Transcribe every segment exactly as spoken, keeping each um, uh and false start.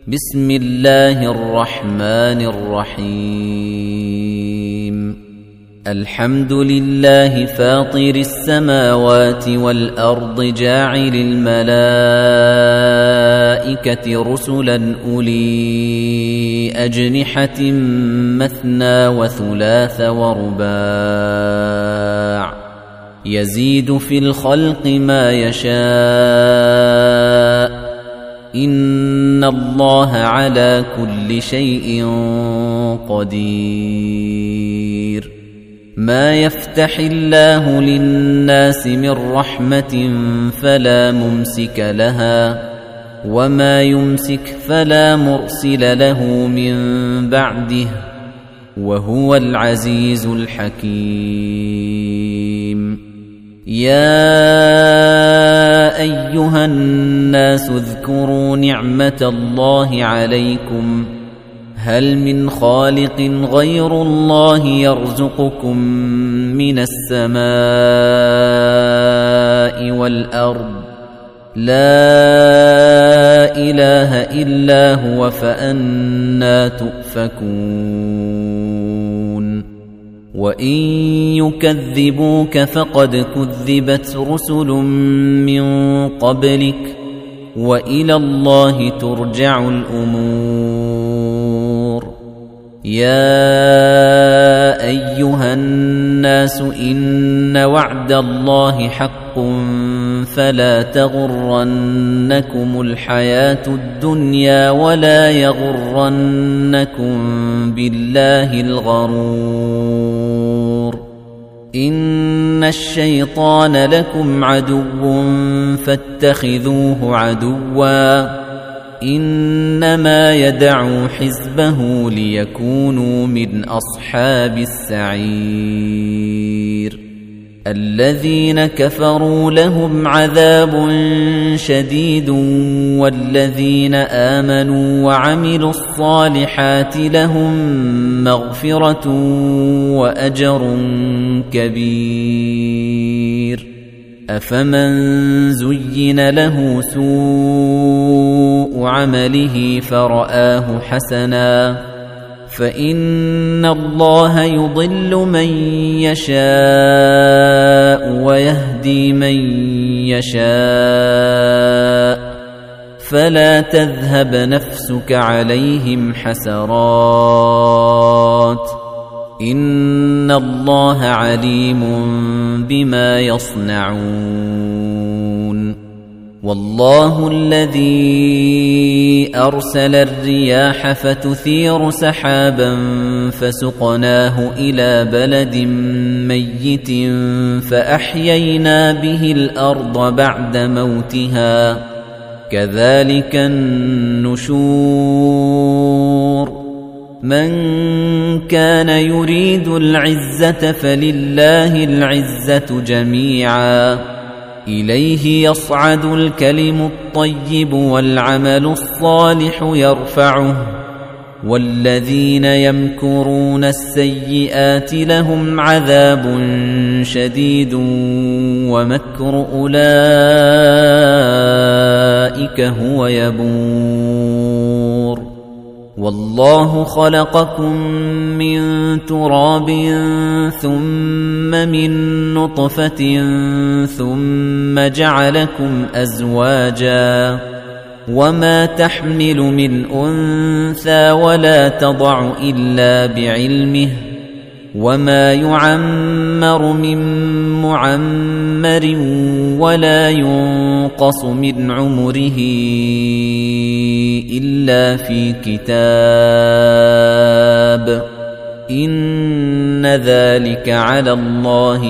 بسم الله الرحمن الرحيم الحمد لله فاطر السماوات والأرض جاعل الملائكة رسلا أولي أجنحة مثنى وثلاث ورباع يزيد في الخلق ما يشاء إن الله على كل شيء قدير ما يفتح الله للناس من رحمة فلا ممسك لها وما يمسك فلا مرسل له من بعده وهو العزيز الحكيم يا أيها الناس اذكروا نعمة الله عليكم هل من خالق غير الله يرزقكم من السماء والأرض لا إله إلا هو فأنى تؤفكون وإن يكذبوك فقد كذبت رسل من قبلك وإلى الله ترجع الأمور يا أيها الناس إن وعد الله حق فلا تغرنكم الحياة الدنيا ولا يغرنكم بالله الغرور إن الشيطان لكم عدو فاتخذوه عدوا إنما يدعو حزبه ليكونوا من أصحاب السعير الذين كفروا لهم عذاب شديد والذين آمنوا وعملوا الصالحات لهم مغفرة وأجر كبير أفمن زين له سوء عمله فرآه حسنا فإن الله يضل من يشاء ويهدي من يشاء فلا تذهب نفسك عليهم حسرات إن الله عليم بما يصنعون والله الذي أرسل الرياح فتثير سحابا فسقناه إلى بلد ميت فأحيينا به الأرض بعد موتها كذلك النشور من كان يريد العزة فلله العزة جميعا إليه يصعد الكلم الطيب والعمل الصالح يرفعه والذين يمكرون السيئات لهم عذاب شديد ومكر أولئك هو يبور والله خلقكم من تراب ثم من نطفة ثم جعلكم أزواجا وما تحمل من أنثى ولا تضع إلا بعلمه وما يعمر من معمر ولا ينقص من عمره إلا في كتاب إن ذلك على الله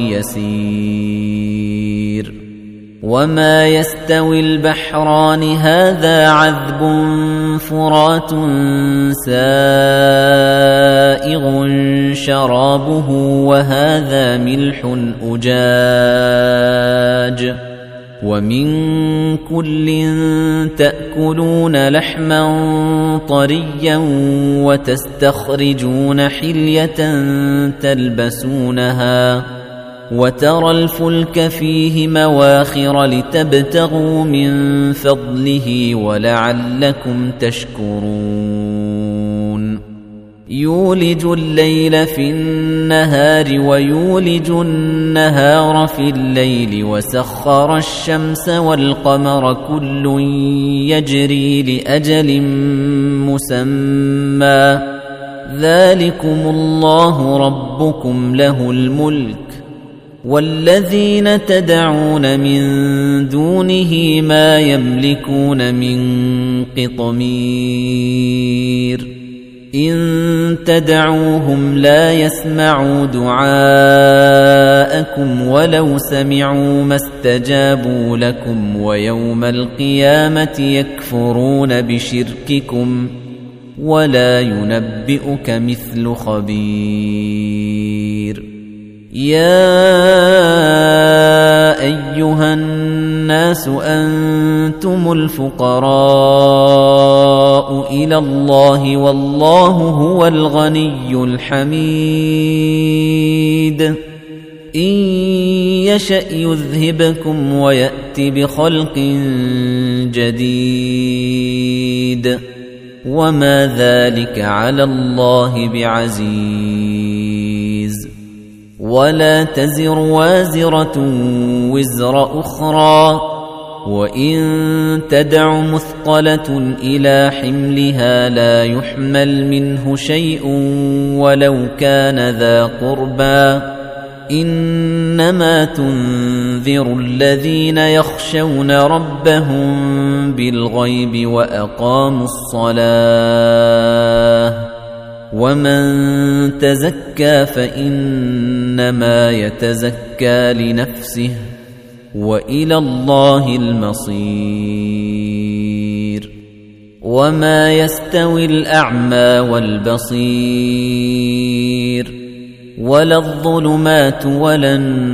يسير وما يستوي البحران هذا عذب فرات سائغ شرابه وهذا ملح أجاج ومن كل تأكلون لحما طريا وتستخرجون حلية تلبسونها وترى الفلك فيه مواخر لتبتغوا من فضله ولعلكم تشكرون يولج الليل في النهار ويولج النهار في الليل وسخر الشمس والقمر كل يجري لأجل مسمى ذلكم الله ربكم له الملك والذين تدعون من دونه ما يملكون من قطمير إن تدعوهم لا يسمعوا دعاءكم ولو سمعوا ما استجابوا لكم ويوم القيامة يكفرون بشرككم ولا ينبئك مثل خبير يا أيها الناس أنتم الفقراء إلى الله والله هو الغني الحميد إن يشأ يذهبكم ويأت بخلق جديد وما ذلك على الله بعزيز ولا تزر وازرة وزر أخرى وإن تدع مثقلة إلى حملها لا يحمل منه شيء ولو كان ذا قربى إنما تنذر الذين يخشون ربهم بالغيب وأقاموا الصلاة ومن تزكى فإنما يتزكى لنفسه وإلى الله المصير وما يستوي الأعمى والبصير ولا الظلمات ولا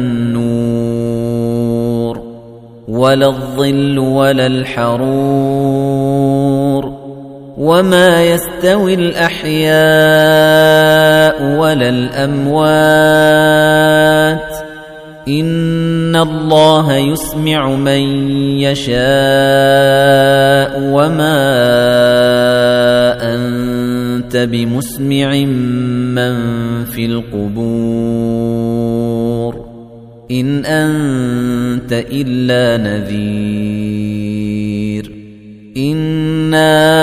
النور ولا الظل ولا الحرور وما يستوي الأحياء ولا الأموات إن الله يسمع من يشاء وما أنت بمسمع من في القبور إن أنت إلا نذير إنا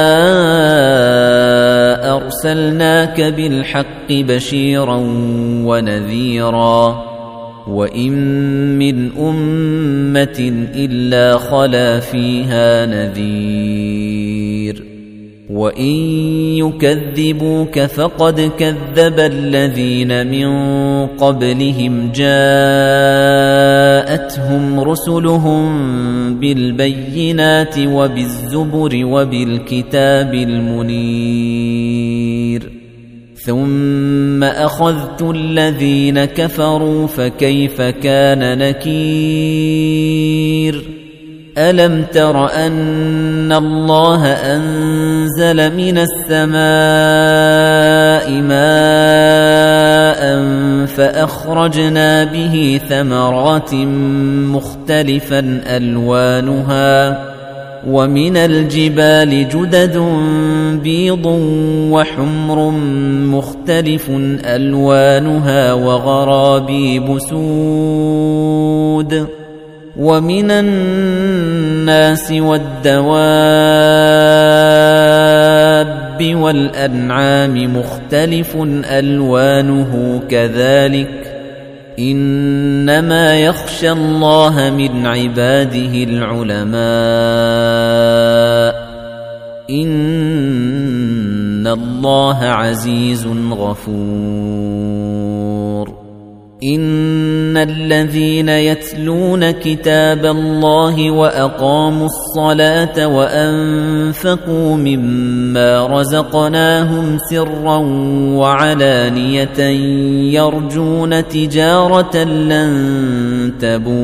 أرسلناك بالحق بشيرا ونذيرا وإن من أمة إلا خلا فيها نذير وإن يكذبوك فقد كذب الذين من قبلهم جاءتهم رسلهم بالبينات وبالزبر وبالكتاب المنير ثم أخذت الذين كفروا فكيف كان نكير ألم تر أن الله أنزل من السماء ماء فأخرجنا به ثمرات مختلفا ألوانها ومن الجبال جدد بيض وحمر مختلف ألوانها وغرابيب سود ومن الناس والدواب والأنعام مختلف ألوانه كذلك إنما يخشى الله من عباده العلماء إن الله عزيز غفور إن الذين يتلون كتاب الله وأقاموا الصلاة وأنفقوا مما رزقناهم سرا وعلانية يرجون تجارة لن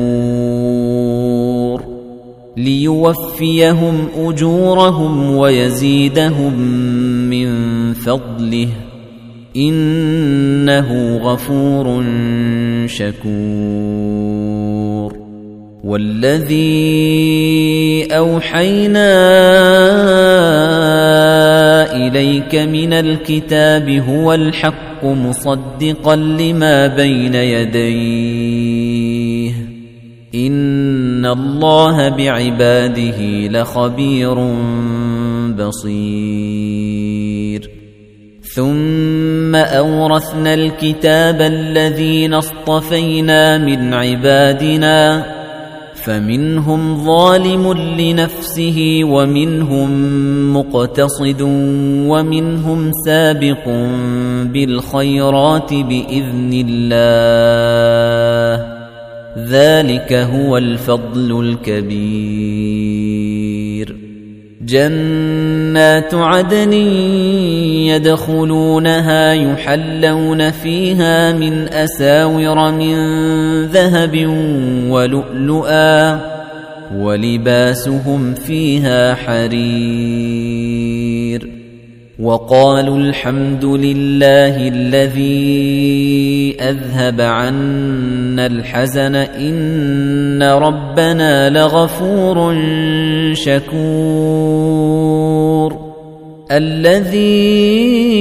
تبور ليوفيهم أجورهم ويزيدهم من فضله إنه غفور شكور والذي أوحينا إليك من الكتاب هو الحق مصدقا لما بين يديه إن الله بعباده لخبير بصير ثم أورثنا الكتاب الذين اصطفينا من عبادنا فمنهم ظالم لنفسه ومنهم مقتصد ومنهم سابق بالخيرات بإذن الله ذلك هو الفضل الكبير جنات عدن يدخلونها يحلون فيها من أساور من ذهب ولؤلؤا ولباسهم فيها حرير وقالوا الحمد لله الذي أذهب عنا الحزن إن ربنا لغفور شكور الذي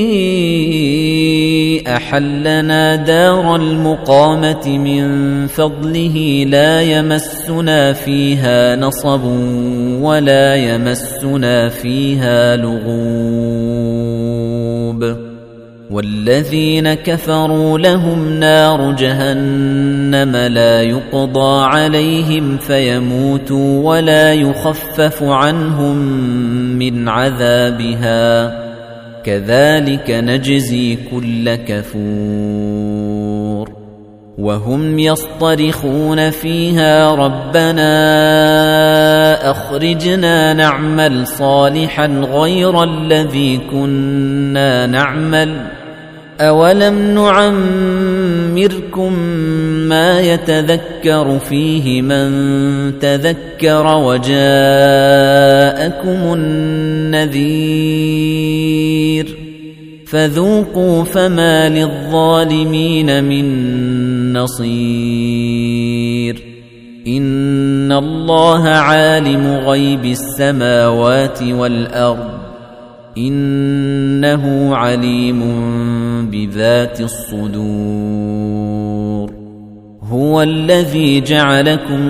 أحلنا دار المقامة من فضله لا يمسنا فيها نصب ولا يمسنا فيها لغوب والذين كفروا لهم نار جهنم لا يقضى عليهم فيموتوا ولا يخفف عنهم من عذابها كذلك نجزي كل كفور وهم يصطرخون فيها ربنا أخرجنا نعمل صالحا غير الذي كنا نعمل أولم نعمركم ما يتذكر فيه من تذكر وجاءكم النذير فذوقوا فما للظالمين من نصير إن الله عالم غيب السماوات والأرض إنه عليم بذات الصدور هو الذي جعلكم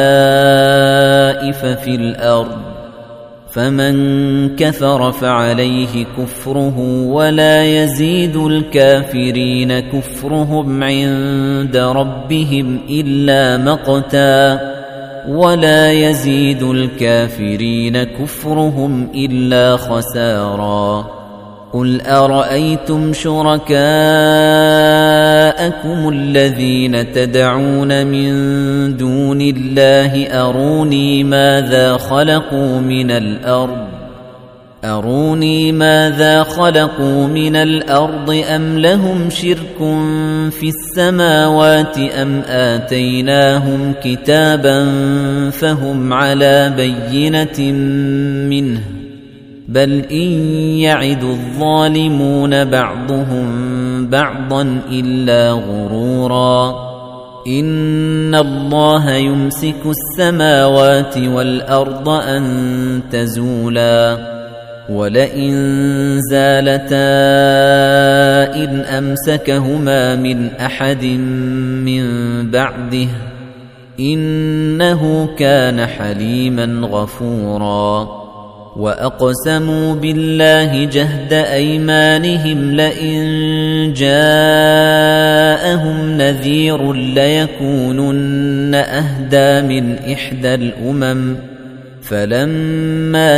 خلائف في الأرض فمن كفر فعليه كفره ولا يزيد الكافرين كفرهم عند ربهم إلا مقتا ولا يزيد الكافرين كفرهم إلا خسارا قل أرأيتم شركاءكم الذين تدعون من دون الله أروني ماذا خلقوا من الأرض أروني ماذا خلقوا من الأرض أم لهم شرك في السماوات أم آتيناهم كتابا فهم على بينة منه بل إن يعد الظالمون بعضهم بعضا إلا غرورا إن الله يمسك السماوات والأرض أن تزولا ولئن زالتا إن أمسكهما من أحد من بعده إنه كان حليما غفورا وأقسموا بالله جهد أيمانهم لئن جاءهم نذير ليكونن أهدى من إحدى الأمم فلما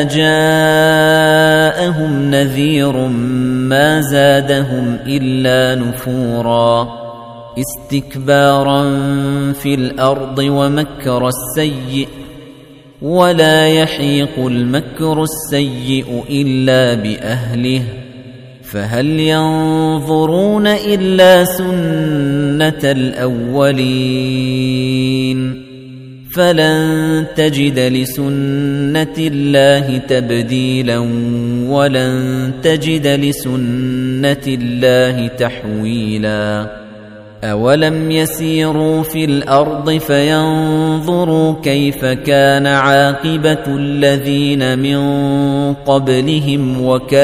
جاءهم نذير ما زادهم إلا نفورا استكبارا في الأرض ومكر السيء ولا يحيق المكر السيء إلا بأهله فهل ينظرون إلا سنة الأولين فلن تجد لسنة الله تبديلا ولن تجد لسنة الله تحويلا أولم يسيروا في الأرض فينظروا كيف كان عاقبة الذين من قبلهم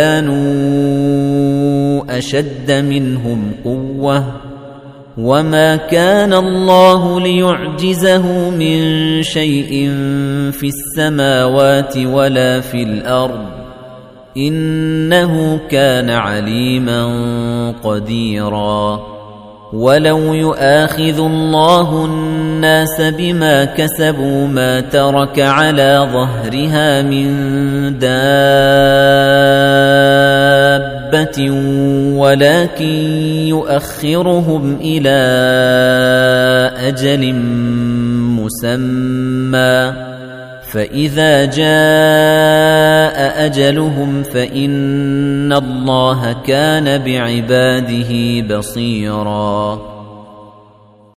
وكانوا أشد منهم قوة وما كان الله ليعجزه من شيء في السماوات ولا في الأرض إنه كان عليما قديرا ولو يؤاخذ الله الناس بما كسبوا ما ترك على ظهرها من دابة ولكن يؤخرهم إلى أجل مسمى فإذا جاء أجلهم فإن الله كان بعباده بصيراً